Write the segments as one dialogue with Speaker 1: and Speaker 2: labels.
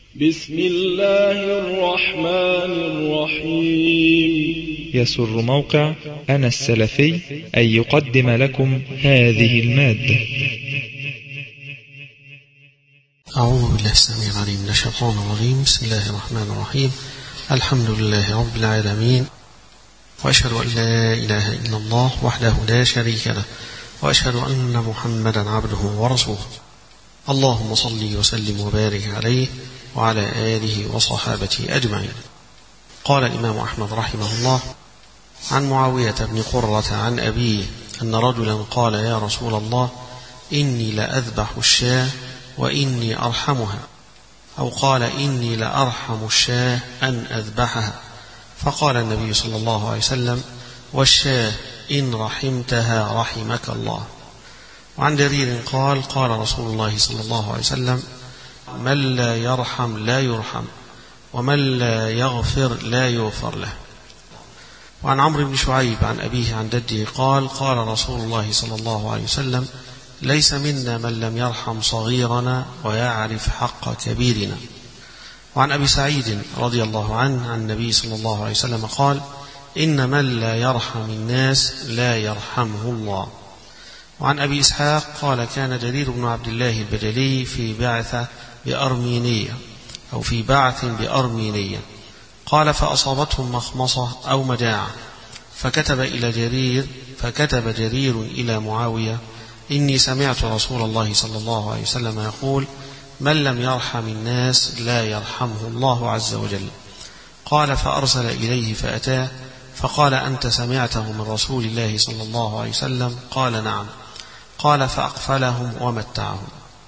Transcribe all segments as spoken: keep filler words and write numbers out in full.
Speaker 1: بسم الله الرحمن الرحيم.
Speaker 2: يسر موقع أنا السلفي أن يقدم لكم هذه المادة.
Speaker 3: أعوذ بالله السميع العليم من الشيطان الرجيم. بسم الله الرحمن الرحيم. الحمد لله رب العالمين، وأشهد أن لا إله إلا الله وحده لا شريك له، وأشهد أن محمدا عبده ورسوله. اللهم صل وسلم وبارك عليه وعلى آله وصحابته أجمعين. قال الإمام أحمد رحمه الله عن معاوية بن قرة عن أبيه أن رجلا قال: يا رسول الله، إني لأذبح الشاة وإني أرحمها، أو قال: إني لأرحم الشاة أن أذبحها. فقال النبي صلى الله عليه وسلم: والشاة إن رحمتها رحمك الله. وعن جرير قال: قال رسول الله صلى الله عليه وسلم: من لا يرحم لا يرحم، ومن لا يغفر لا يغفر له. وعن عمرو بن شعيب عن أبيه عن جده قال: قال رسول الله صلى الله عليه وسلم: ليس منا من لم يرحم صغيرنا ويعرف حق كبيرنا. وعن أبي سعيد رضي الله عنه عن النبي صلى الله عليه وسلم قال: إن من لا يرحم الناس لا يرحمه الله. وعن أبي إسحاق قال: كان جرير بن عبد الله البجلي في بعثة بأرمينية أو في بعث بأرمينية، قال: فأصابتهم مخمصة أو مجاعة، فكتب إلى جرير فكتب جرير إلى معاوية: إني سمعت رسول الله صلى الله عليه وسلم يقول: من لم يرحم الناس لا يرحمه الله عز وجل. قال: فأرسل إليه فأتاه فقال: أنت سمعته من رسول الله صلى الله عليه وسلم؟ قال: نعم. قال: فأقفلهم ومتعهم.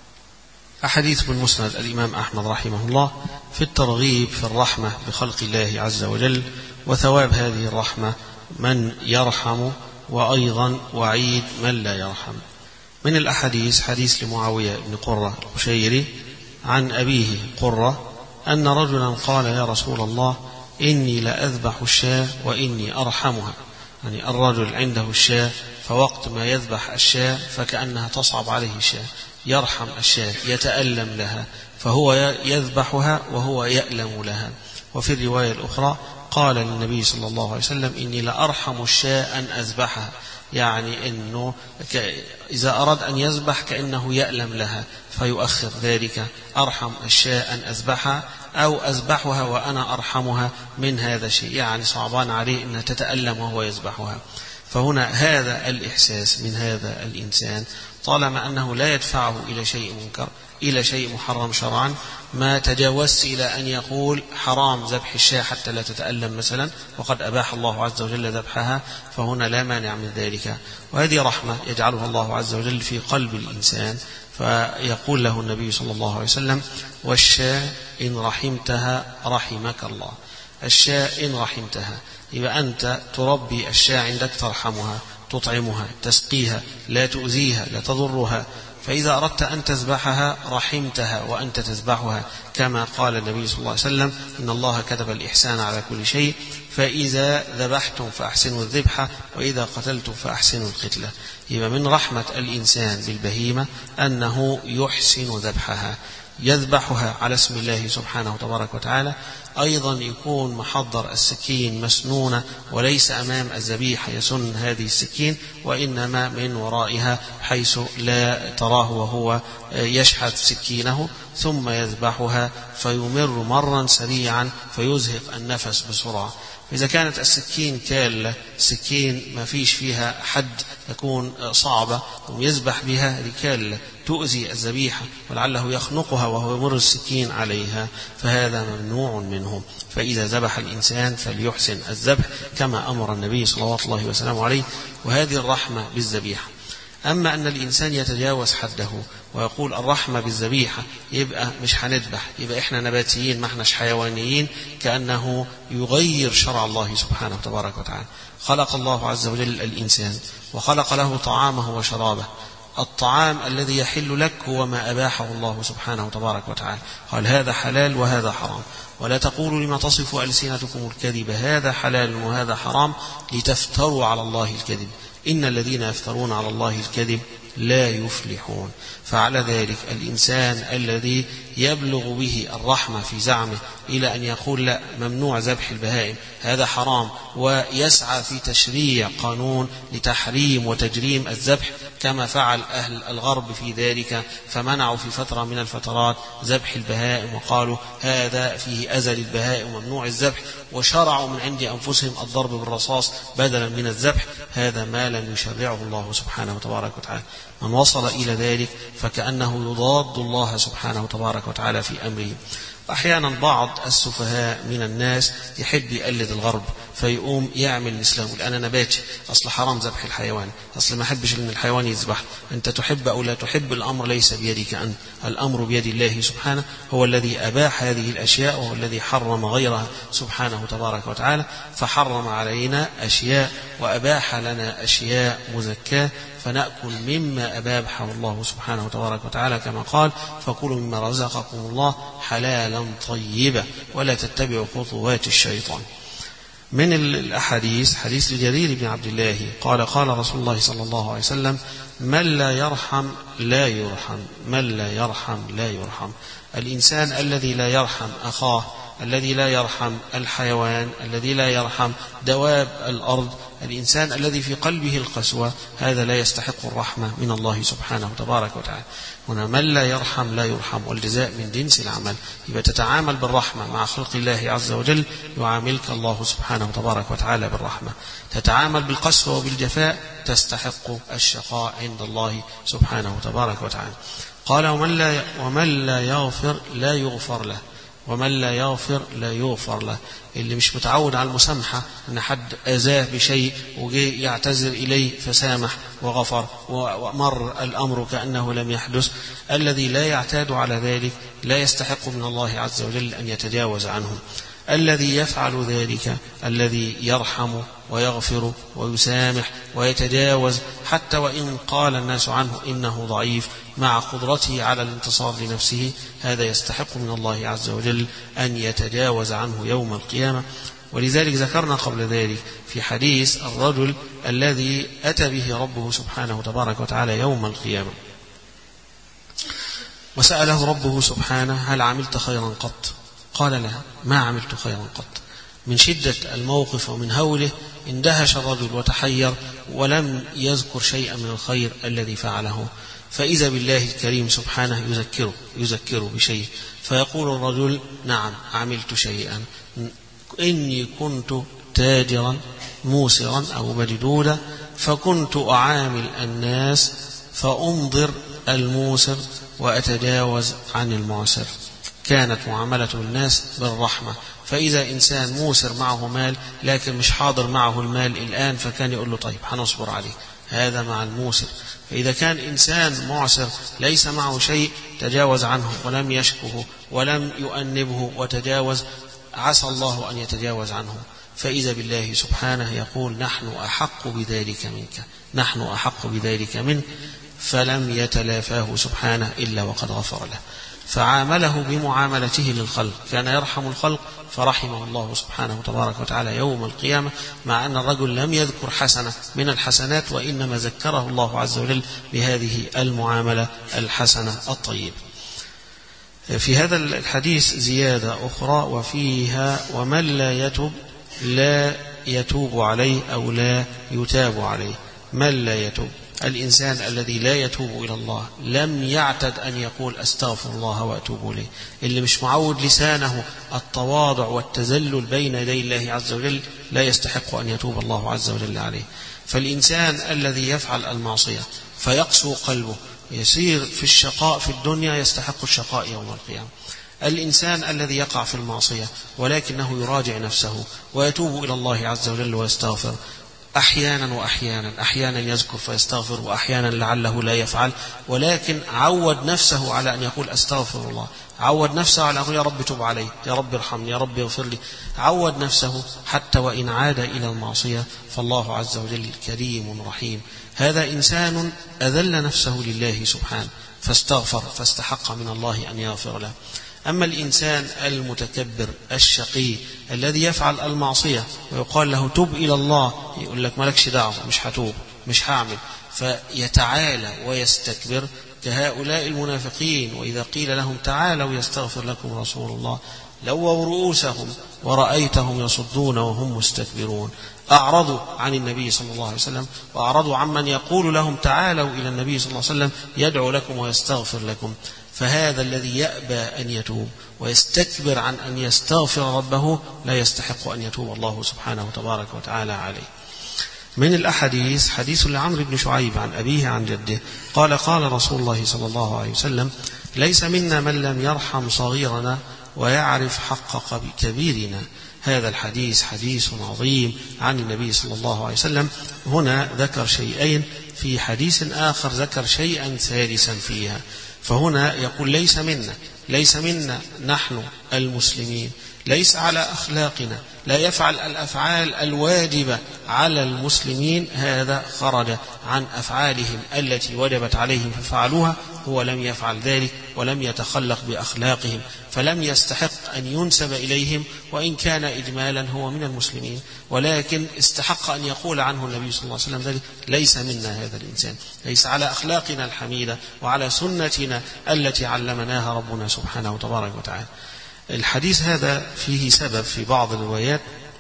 Speaker 3: أحاديث من مسند الإمام أحمد رحمه الله في الترغيب في الرحمة بخلق الله عز وجل وثواب هذه الرحمة من يرحم، وأيضا وعيد من لا يرحم. من الأحاديث حديث لمعاوية بن قرة القشيري عن أبيه قرة أن رجلا قال: يا رسول الله، إني لأذبح الشاة وإني أرحمها. يعني الرجل عنده الشاة، فوقت ما يذبح الشاة فكأنها تصعب عليه الشاة، يرحم الشاة، يتألم لها، فهو يذبحها وهو يألم لها. وفي الرواية الأخرى قال للنبي صلى الله عليه وسلم: إني لأرحم الشاة أن أذبحها، يعني أنه إذا أراد أن يذبح كأنه يألم لها فيؤخر ذلك، أرحم الشاة أن أذبحها أو أذبحها وأنا أرحمها من هذا الشيء، يعني صعبان عليه أنها تتألم وهو يذبحها. فهنا هذا الإحساس من هذا الإنسان طالما أنه لا يدفعه إلى شيء منكر، إلى شيء محرم شرعا، ما تجاوزت إلى أن يقول حرام ذبح الشاة حتى لا تتألم مثلا، وقد أباح الله عز وجل ذبحها، فهنا لا مانع من ذلك. وهذه رحمة يجعلها الله عز وجل في قلب الإنسان. فيقول له النبي صلى الله عليه وسلم: والشاة إن رحمتها رحمك الله. الشاة إن رحمتها، يبقى أنت تربي الشاة عندك، ترحمها، تطعمها، تسقيها، لا تؤذيها، لا تضرها. فإذا أردت أن تذبحها رحمتها وأنت تذبحها، كما قال النبي صلى الله عليه وسلم: إن الله كتب الإحسان على كل شيء، فإذا ذبحتم فأحسنوا الذبحة، وإذا قتلتم فأحسنوا القتلة. يبقى من رحمة الإنسان بالبهيمة أنه يحسن ذبحها، يذبحها على اسم الله سبحانه وتبارك وتعالى. أيضا يكون محضر السكين مسنونة، وليس أمام الذبيحة يسن هذه السكين، وإنما من ورائها حيث لا تراه وهو يشحذ سكينه، ثم يذبحها فيمر مرا سريعا فيزهق النفس بسرعة. إذا كانت السكين كالة، سكين ما فيش فيها حد، تكون صعبة ويذبح بها ركالة تؤذي الذبيحة ولعله يخنقها وهو يمر السكين عليها، فهذا ممنوع منه. فإذا ذبح الإنسان فليحسن الذبح كما أمر النبي صلى الله وسلم عليه، وهذه الرحمة بالذبيحة. أما أن الإنسان يتجاوز حده ويقول الرحمة بالذبيحة، يبقى مش هنذبح، يبقى إحنا نباتيين ما إحناش حيوانيين، كأنه يغير شرع الله سبحانه وتبارك وتعالى. خلق الله عز وجل الإنسان وخلق له طعامه وشرابه. الطعام الذي يحل لك هو ما أباحه الله سبحانه وتبارك وتعالى، قال: هذا حلال وهذا حرام، ولا تقولوا لما تصف ألسنتكم الكذب هذا حلال وهذا حرام لتفتروا على الله الكذب. إن الذين يفترون على الله الكذب لا يفلحون. فعلى ذلك الإنسان الذي يبلغ به الرحمة في زعمه إلى أن يقول لا ممنوع ذبح البهائم هذا حرام، ويسعى في تشريع قانون لتحريم وتجريم الذبح كما فعل أهل الغرب في ذلك، فمنعوا في فترة من الفترات ذبح البهائم وقالوا هذا فيه أذى للبهائم وممنوع الذبح، وشرعوا من عند أنفسهم الضرب بالرصاص بدلا من الذبح. هذا ما لم يشرعه الله سبحانه وتبارك وتعالى. من وصل إلى ذلك فكأنه يضاد الله سبحانه وتبارك وتعالى في أمره. أحيانا بعض السفهاء من الناس يحب يقلد الغرب فيقوم يعمل مثله، يقول أنا نباتي، أصل حرام ذبح الحيوان، أصل ما أحبش أن الحيوان يذبح. أنت تحب أو لا تحب الأمر ليس بيدك أنت، الأمر بيد الله سبحانه، هو الذي أباح هذه الأشياء وهو الذي حرم غيرها سبحانه تبارك وتعالى. فحرم علينا أشياء وأباح لنا أشياء مزكاة، فنأكل مما أباحه الله سبحانه وتبارك وتعالى كما قال فكلوا مما رزقكم الله حلالا طيبا ولا تتبعوا خطوات الشيطان. من الأحاديث حديث جرير بن عبد الله قال قال رسول الله صلى الله عليه وسلم من لا يرحم لا يرحم، من لا يرحم لا يرحم. الإنسان الذي لا يرحم أخاه، الذي لا يرحم الحيوان، الذي لا يرحم دواب الأرض، الإنسان الذي في قلبه القسوة، هذا لا يستحق الرحمة من الله سبحانه وتبارك وتعالى. هنا من لا يرحم لا يرحم، والجزاء من جنس العمل. يبقى تتعامل بالرحمة مع خلق الله عز وجل يعاملك الله سبحانه وتبارك وتعالى بالرحمة. تتعامل بالقسوة وبالجفاء تستحق الشقاء عند الله سبحانه وتبارك وتعالى. قال ومن لا, ومن لا يغفر لا يغفر له، ومن لا يغفر لا يغفر له. اللي مش متعود على المسامحة أن حد أذاه بشيء وجي يعتذر إليه فسامح وغفر ومر الأمر كأنه لم يحدث، الذي لا يعتاد على ذلك لا يستحق من الله عز وجل أن يتجاوز عنه. الذي يفعل ذلك الذي يرحم ويغفر ويسامح ويتجاوز حتى وإن قال الناس عنه إنه ضعيف مع قدرته على الانتصار لنفسه، هذا يستحق من الله عز وجل أن يتجاوز عنه يوم القيامة. ولذلك ذكرنا قبل ذلك في حديث الرجل الذي أتى به ربه سبحانه تبارك وتعالى يوم القيامة وسأله ربه سبحانه هل عملت خيرا قط؟ قال لا ما عملت خيرا قط. من شدة الموقف ومن هوله اندهش الرجل وتحير ولم يذكر شيئا من الخير الذي فعله، فإذا بالله الكريم سبحانه يذكره يذكره بشيء، فيقول الرجل نعم عملت شيئا، إني كنت تاجرا موسرا أو مجدودا فكنت أعامل الناس فأنظر الموسر وأتجاوز عن المعسر. كانت معاملة الناس بالرحمة، فإذا إنسان موسر معه مال لكن مش حاضر معه المال الآن فكان يقول له طيب هنصبر عليه، هذا مع الموسر. فإذا كان إنسان معسر ليس معه شيء تجاوز عنه ولم يشكه ولم يؤنبه وتجاوز، عسى الله أن يتجاوز عنه. فإذا بالله سبحانه يقول نحن أحق بذلك منك، نحن أحق بذلك منك، فلم يتلافاه سبحانه إلا وقد غفر له. فعامله بمعاملته للخلق، كان يرحم الخلق فرحمه الله سبحانه تبارك وتعالى يوم القيامة، مع أن الرجل لم يذكر حسنة من الحسنات وإنما ذكره الله عز وجل بهذه المعاملة الحسنة الطيبة. في هذا الحديث زيادة أخرى وفيها ومن لا يتوب لا يتوب عليه أو لا يتاب عليه. من لا يتوب الإنسان الذي لا يتوب إلى الله، لم يعتد أن يقول أستغفر الله وأتوب إليه، اللي مش معود لسانه التواضع والتذلل بين يدي الله عز وجل لا يستحق أن يتوب الله عز وجل عليه. فالإنسان الذي يفعل المعصية فيقسو قلبه يسير في الشقاء في الدنيا يستحق الشقاء يوم القيامة. الإنسان الذي يقع في المعصية ولكنه يراجع نفسه ويتوب إلى الله عز وجل ويستغفر أحيانا وأحيانا، أحيانا يذكر فيستغفر وأحيانا لعله لا يفعل، ولكن عود نفسه على أن يقول أستغفر الله، عود نفسه على أن يقول يا رب تب علي، يا رب ارحمني، يا رب اغفر لي، عود نفسه حتى وإن عاد إلى المعصية فالله عز وجل كريم رحيم. هذا إنسان أذل نفسه لله سبحانه فاستغفر فاستحق من الله أن يغفر له. أما الإنسان المتكبر الشقي الذي يفعل المعصية ويقال له تب إلى الله، يقول لك مالكش دعوة مش هتوب، مش هعمل، فيتعالى ويستكبر كهؤلاء المنافقين. وإذا قيل لهم تعالوا يستغفر لكم رسول الله لووا رؤوسهم ورأيتهم يصدون وهم مستكبرون. أعرضوا عن النبي صلى الله عليه وسلم، وأعرضوا عمن يقول لهم تعالوا إلى النبي صلى الله عليه وسلم يدعو لكم ويستغفر لكم. فهذا الذي يأبى أن يتوب ويستكبر عن أن يستغفر ربه لا يستحق أن يتوب الله سبحانه وتبارك وتعالى عليه. من الأحاديث حديث لعمرو بن شعيب عن أبيه عن جده قال قال رسول الله صلى الله عليه وسلم ليس منا من لم يرحم صغيرنا ويعرف حق كبيرنا. هذا الحديث حديث عظيم عن النبي صلى الله عليه وسلم. هنا ذكر شيئين، في حديث آخر ذكر شيئا ثالثا فيها. فهنا يقول ليس منا، ليس منا نحن المسلمين، ليس على أخلاقنا، لا يفعل الأفعال الواجبة على المسلمين، هذا خرج عن أفعالهم التي وجبت عليهم ففعلوها، هو لم يفعل ذلك ولم يتخلق بأخلاقهم، فلم يستحق أن ينسب إليهم، وإن كان إجمالا هو من المسلمين، ولكن استحق أن يقول عنه النبي صلى الله عليه وسلم ذلك ليس منا هذا الإنسان، ليس على أخلاقنا الحميدة وعلى سنتنا التي علمناها ربنا سبحانه وتبارك وتعالى. الحديث هذا فيه سبب في بعض الروايات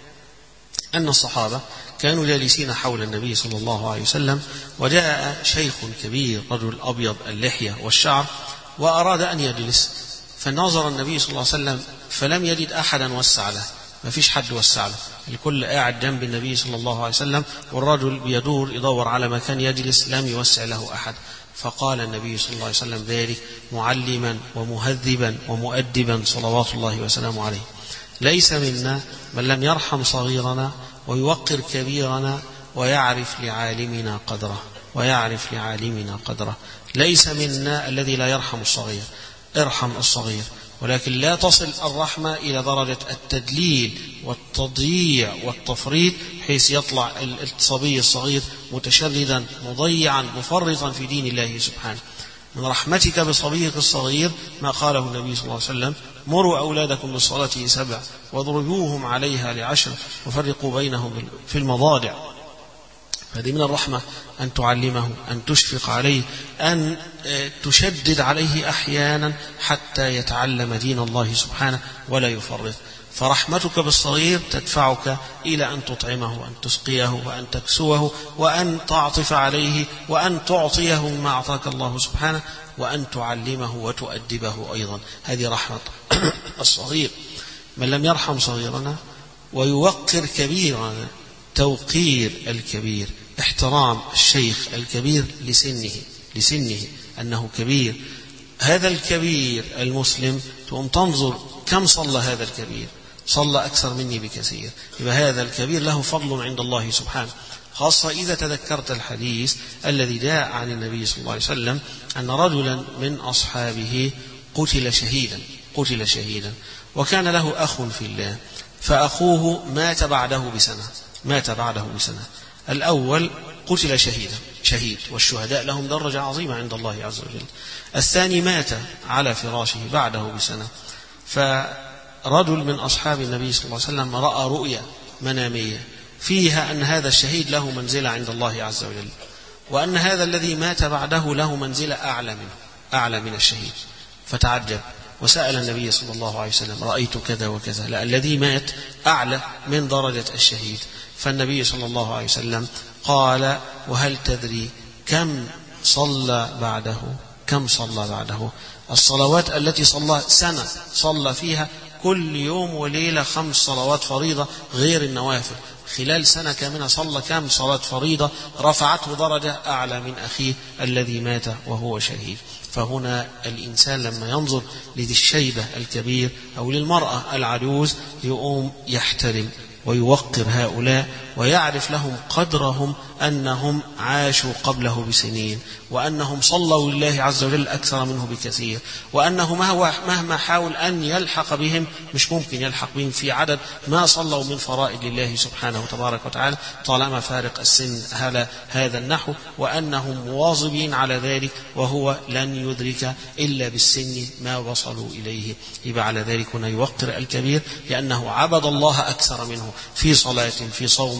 Speaker 3: أن الصحابة كانوا جالسين حول النبي صلى الله عليه وسلم، وجاء شيخ كبير رجل أبيض اللحية والشعر وأراد أن يجلس، فنظر النبي صلى الله عليه وسلم فلم يجد أحدا وسع له، ما فيش حد وسع له، الكل قاعد جنب النبي صلى الله عليه وسلم، والرجل بيدور يدور على مكان يجلس لم يوسع له أحد. فقال النبي صلى الله عليه وسلم ذلك معلما ومهذبا ومؤدبا صلوات الله وسلامه عليه: ليس منا من لم يرحم صغيرنا ويوقر كبيرنا ويعرف لعالمنا قدره، ويعرف لعالمنا قدره. ليس منا الذي لا يرحم الصغير، ارحم الصغير، ولكن لا تصل الرحمة إلى درجة التدليل والتضييع والتفريط، حيث يطلع الصبي الصغير متشردا مضيعا مفرطا في دين الله سبحانه. من رحمتك بصبيك الصغير ما قاله النبي صلى الله عليه وسلم: مروا أولادكم بالصلاة سبع واضربوهم عليها لعشر وفرقوا بينهم في المضاجع. هذه من الرحمة أن تعلمه، أن تشفق عليه، أن تشدد عليه أحيانا حتى يتعلم دين الله سبحانه ولا يفرط. فرحمتك بالصغير تدفعك إلى أن تطعمه وأن تسقيه وأن تكسوه وأن تعطف عليه وأن تعطيه مما أعطاك الله سبحانه وأن تعلمه وتؤدبه أيضا. هذه رحمة الصغير. من لم يرحم صغيرنا ويوقر كبيرنا، توقير الكبير، احترام الشيخ الكبير لسنه لسنه أنه كبير. هذا الكبير المسلم تقوم تنظر كم صلى هذا الكبير، صلى أكثر مني بكثير، يبقى هذا الكبير له فضل عند الله سبحانه، خاصة إذا تذكرت الحديث الذي جاء عن النبي صلى الله عليه وسلم أن رجلا من أصحابه قتل شهيدا قتل شهيدا وكان له أخ في الله، فأخوه مات بعده بسنة مات بعده بسنة الأول قتل شهيدا شهيد، والشهداء لهم درجة عظيمة عند الله عز وجل. الثاني مات على فراشه بعده بسنة. فرجل من أصحاب النبي صلى الله عليه وسلم رأى رؤيا منامية فيها أن هذا الشهيد له منزلة عند الله عز وجل، وأن هذا الذي مات بعده له منزلة أعلى منه أعلى من الشهيد. فتعجب وسأل النبي صلى الله عليه وسلم: رأيت كذا وكذا، لا الذي مات أعلى من درجة الشهيد. فالنبي صلى الله عليه وسلم قال: وهل تدري كم صلى بعده كم صلى بعده الصلوات التي صلى سنة صلى فيها كل يوم وليلة خمس صلوات فريضة غير النوافل، خلال سنة كاملة صلى كم صلاة فريضة رفعته درجة أعلى من أخيه الذي مات وهو شهيد. فهنا الإنسان لما ينظر لذي الشيبة الكبير أو للمرأة العجوز يقوم يحترم ويوقر هؤلاء ويعرف لهم قدرهم، أنهم عاشوا قبله بسنين، وأنهم صلوا لله عز وجل أكثر منه بكثير، وأنه مهما حاول أن يلحق بهم مش ممكن يلحق بهم في عدد ما صلوا من فرائض لله سبحانه وتبارك وتعالى طالما فارق السن على هذا النحو، وأنهم مواظبين على ذلك، وهو لن يدرك إلا بالسن ما وصلوا إليه. يبقى على ذلك هنا يوقر الكبير لأنه عبد الله أكثر منه في صلاة في صوم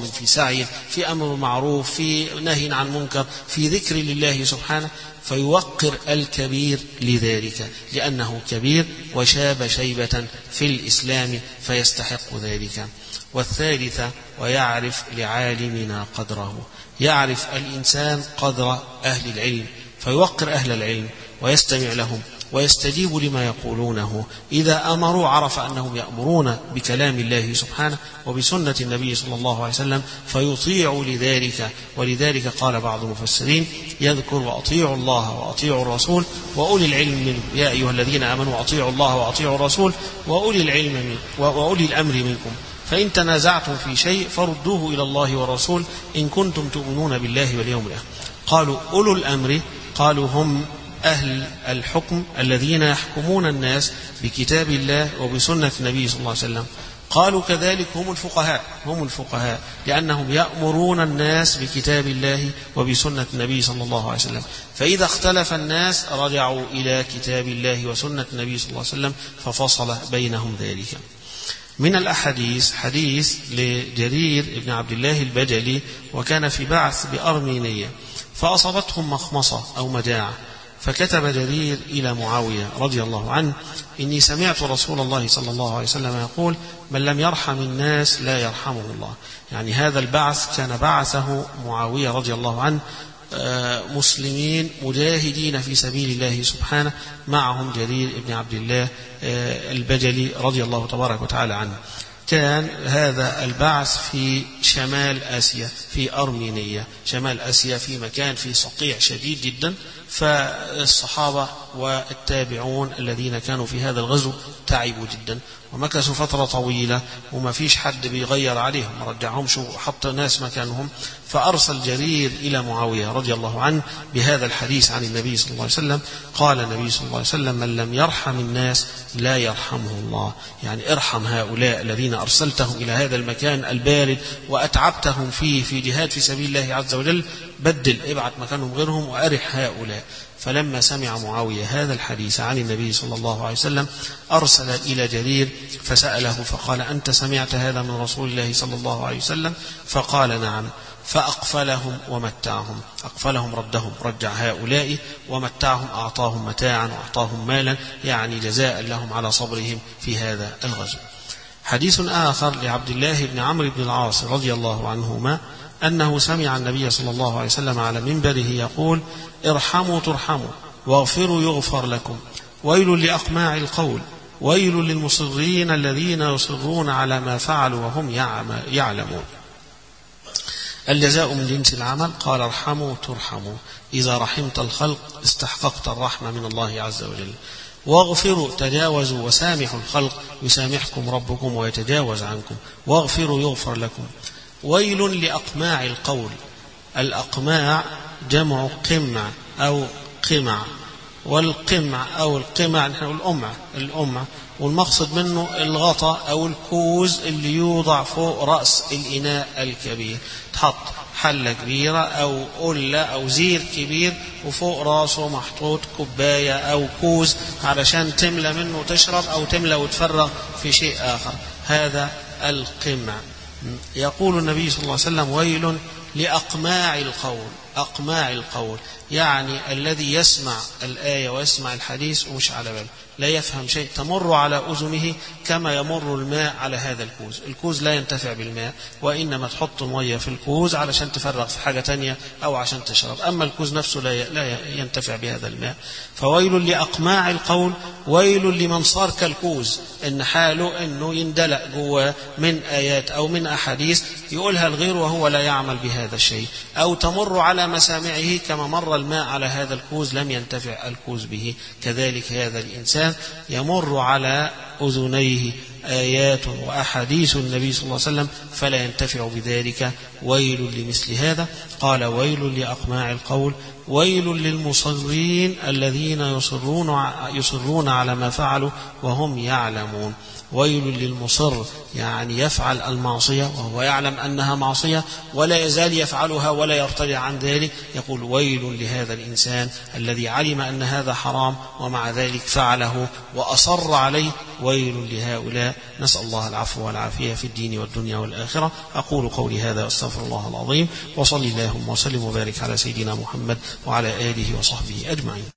Speaker 3: تواصل في سعي، في أمر معروف، في نهي عن منكر، في ذكر لله سبحانه، فيوقر الكبير لذلك لأنه كبير وشاب شيبة في الإسلام فيستحق ذلك. والثالثة ويعرف لعالمنا قدره، يعرف الإنسان قدر أهل العلم فيوقر أهل العلم ويستمع لهم ويستجيب لما يقولونه. إذا أمروا عرف أنهم يأمرون بكلام الله سبحانه وبسنة النبي صلى الله عليه وسلم فيطيع لذلك. ولذلك قال بعض المفسرين يذكر وأطيعوا الله وأطيعوا الرسول وأولي العلم منكم، يا أيها الذين آمنوا أطيعوا الله وأطيعوا الرسول وأولي العلم منكم وأولي الأمر منكم، فإن تنازعتم في شيء فردوه إلى الله والرسول إن كنتم تؤمنون بالله واليوم الآخر. قالوا أولو الأمر، قالوا هم أهل الحكم الذين يحكمون الناس بكتاب الله وبسنة النبي صلى الله عليه وسلم. قالوا كذلك هم الفقهاء، هم الفقهاء لأنهم يأمرون الناس بكتاب الله وبسنة النبي صلى الله عليه وسلم، فإذا اختلف الناس رجعوا إلى كتاب الله وسنة النبي صلى الله عليه وسلم ففصل بينهم ذلك. من الأحاديث حديث لجرير بن عبد الله البجلي، وكان في بعث بأرمينية فأصابتهم مخمصة أو مجاعة، فكتب جرير إلى معاوية رضي الله عنه: إني سمعت رسول الله صلى الله عليه وسلم يقول: من لم يرحم الناس لا يرحمه الله. يعني هذا البعث كان بعثه معاوية رضي الله عنه مسلمين مجاهدين في سبيل الله سبحانه، معهم جرير بن عبد الله البجلي رضي الله تبارك وتعالى عنه. كان هذا البعث في شمال آسيا في أرمينية، شمال آسيا في مكان في صقيع شديد جدا، فالصحابة والتابعون الذين كانوا في هذا الغزو تعبوا جدا ومكثوا فترة طويلة وما فيش حد بيغير عليهم، ما رجعهمش وحط ناس مكانهم. فأرسل جرير إلى معاوية رضي الله عنه بهذا الحديث عن النبي صلى الله عليه وسلم. قال النبي صلى الله عليه وسلم: من لم يرحم الناس لا يرحمه الله. يعني ارحم هؤلاء الذين أرسلتهم إلى هذا المكان البارد وأتعبتهم فيه في جهاد في سبيل الله عز وجل، بدل ابعث مكانهم غيرهم وأرح هؤلاء. فلما سمع معاوية هذا الحديث عن النبي صلى الله عليه وسلم أرسل إلى جرير فسأله فقال: أنت سمعت هذا من رسول الله صلى الله عليه وسلم؟ فقال: نعم. فأقفلهم ومتعهم، أقفلهم ردهم، رجع هؤلاء ومتعهم، أعطاهم متاعا وأعطاهم مالا، يعني جزاء لهم على صبرهم في هذا الغزو. حديث آخر لعبد الله بن عمرو بن العاص رضي الله عنهما أنه سمع النبي صلى الله عليه وسلم على منبره يقول: ارحموا ترحموا واغفروا يغفر لكم، ويل لأقماع القول، ويل للمصرين الذين يصرون على ما فعلوا وهم يعلمون. الجزاء من جنس العمل. قال: ارحموا ترحموا، إذا رحمت الخلق استحققت الرحمة من الله عز وجل. واغفروا تجاوزوا وسامحوا الخلق يسامحكم ربكم ويتجاوز عنكم، واغفروا يغفر لكم. ويل لأقماع القول. الأقماع جمع قمع أو قمع، والقمع أو القمع نحن الأمع الأمع والمقصد منه الغطاء أو الكوز اللي يوضع فوق رأس الإناء الكبير، تحط حلة كبيرة أو قلة أو زير كبير وفوق رأسه محطوط كوباية أو كوز علشان تملى منه وتشرب أو تملى وتفرغ في شيء آخر، هذا القمع. يقول النبي صلى الله عليه وسلم: ويل لأقماع القول. أقماع القول يعني الذي يسمع الآية ويسمع الحديث ومش على باله، لا يفهم شيء، تمر على أذنه كما يمر الماء على هذا الكوز. الكوز لا ينتفع بالماء، وإنما تحط مية في الكوز علشان تفرغ في حاجة تانية أو عشان تشرب، أما الكوز نفسه لا ينتفع بهذا الماء. فويل لأقماع القول، ويل لمن صار كالكوز، إن حاله إنه يندلق جواه من آيات أو من أحاديث يقولها الغير وهو لا يعمل بهذا الشيء، أو تمر على مسامعه كما مر الماء على هذا الكوز لم ينتفع الكوز به. كذلك هذا الإنسان يمر على أذنيه آيات وأحاديث النبي صلى الله عليه وسلم فلا ينتفع بذلك، ويل لمثل هذا. قال: ويل لأقماع القول، ويل للمصرين الذين يصرون يصرون على ما فعلوا وهم يعلمون. ويل للمصر يعني يفعل المعصية وهو يعلم أنها معصية ولا يزال يفعلها ولا يرتدع عن ذلك، يقول ويل لهذا الإنسان الذي علم أن هذا حرام ومع ذلك فعله وأصر عليه. ويل لهؤلاء، نسأل الله العفو والعافية في الدين والدنيا والآخرة. أقول قولي هذا واستغفر الله العظيم، وصلي اللهم وسلم وبارك على سيدنا محمد وعلى آله وصحبه أجمعين.